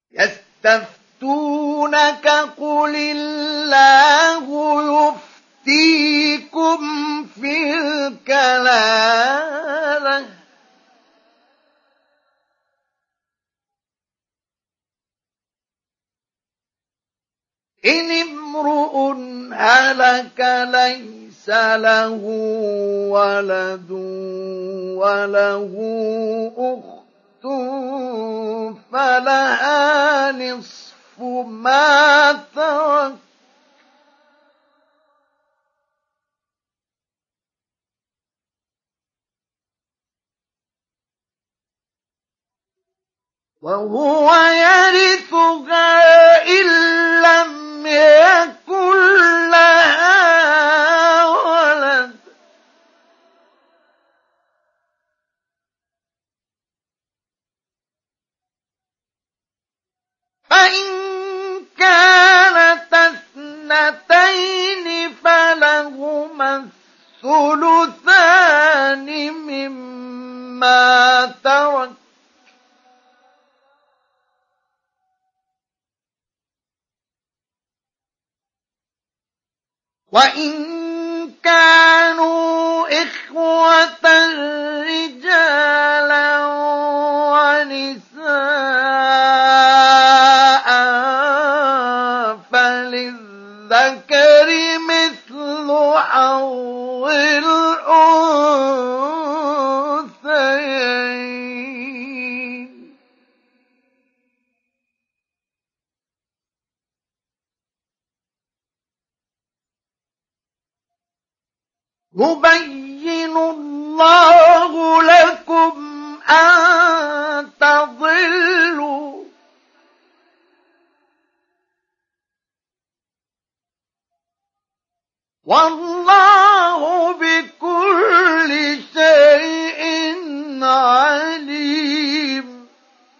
يستفتونك قل الله يفتيكم في الكلالة إن امرؤ هلك ليس له ولد وله أخت فلها نصف ما ترك وهو يرثها إن لم يكن لها ولد فإن كانت اثنتين فلهما الثلثان مما ترك وإن كانوا إخوة رجالا ونساء فللذكر مثل حظ الأنثيين يبين الله لكم أن تضلوا والله بكل شيء عليم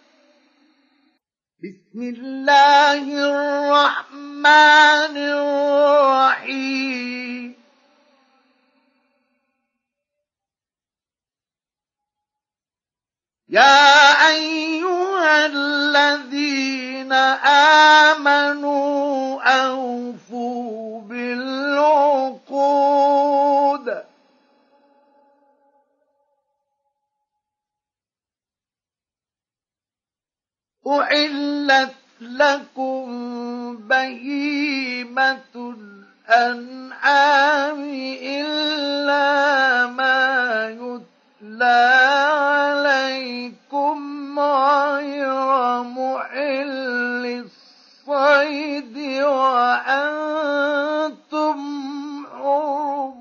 بسم الله الرحمن الرحيم يا أيها الذين آمنوا أوفوا بالعقود أحلت لكم بهيمة الأنعام إلا ما يتلى عليكم غير محل الصيد وأنتم حرم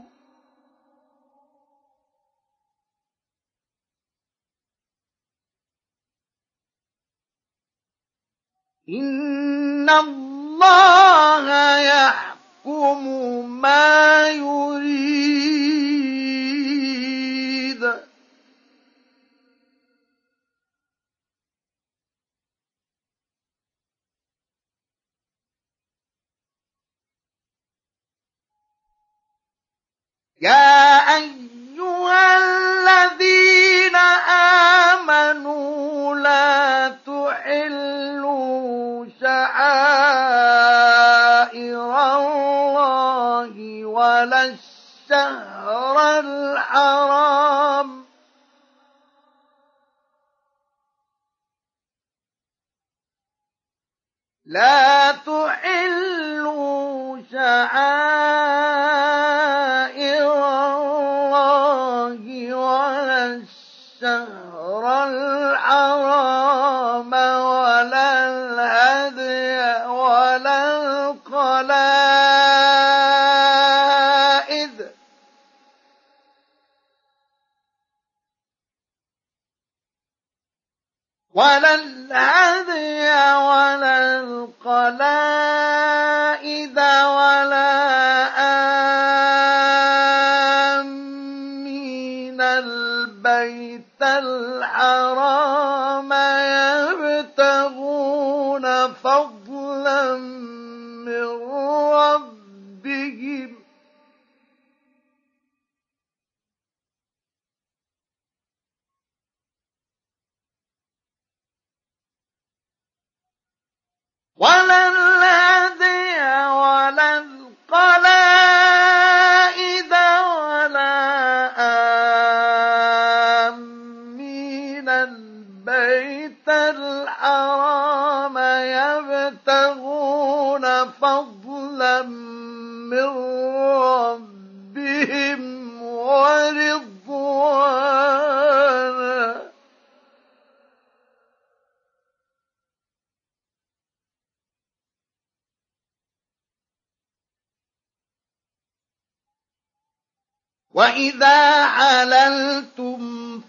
إن الله يحكم ما يريد يا أيها الذين آمنوا لا تحلوا شعائر الله ولا الشهر الحرام لا تحلوا شعائر الله ولا الشهر الحرام ولا الهدي ولا القلائد ولا الهدي ولا القلائد ولا آمين البيت الحرام يبتغون فضلا من ربهم ولا الهدي ولا القلائد ولا آمين البيت الحرام يبتغون فضلا من ربهم ورضوانا وإذا حللتم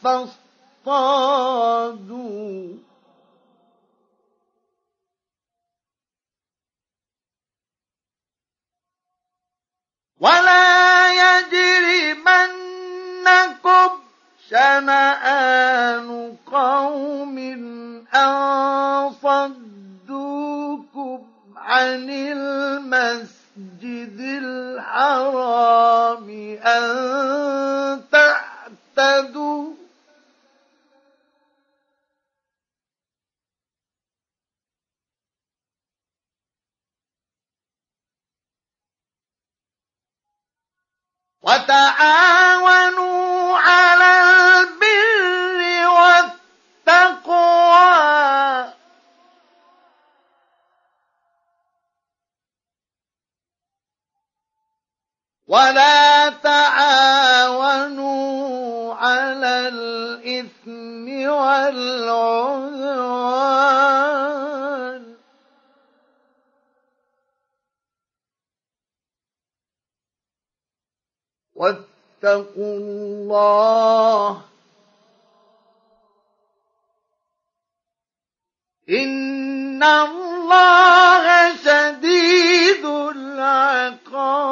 فاصطادوا ولا يجرمنكم شنآن قوم أن صدوكم عن المسجد الحرام أن تعتدوا وتعاونوا على البر والتقوى ولا تعاونوا على الإثم والعدوان واتقوا الله إن الله شديد العقاب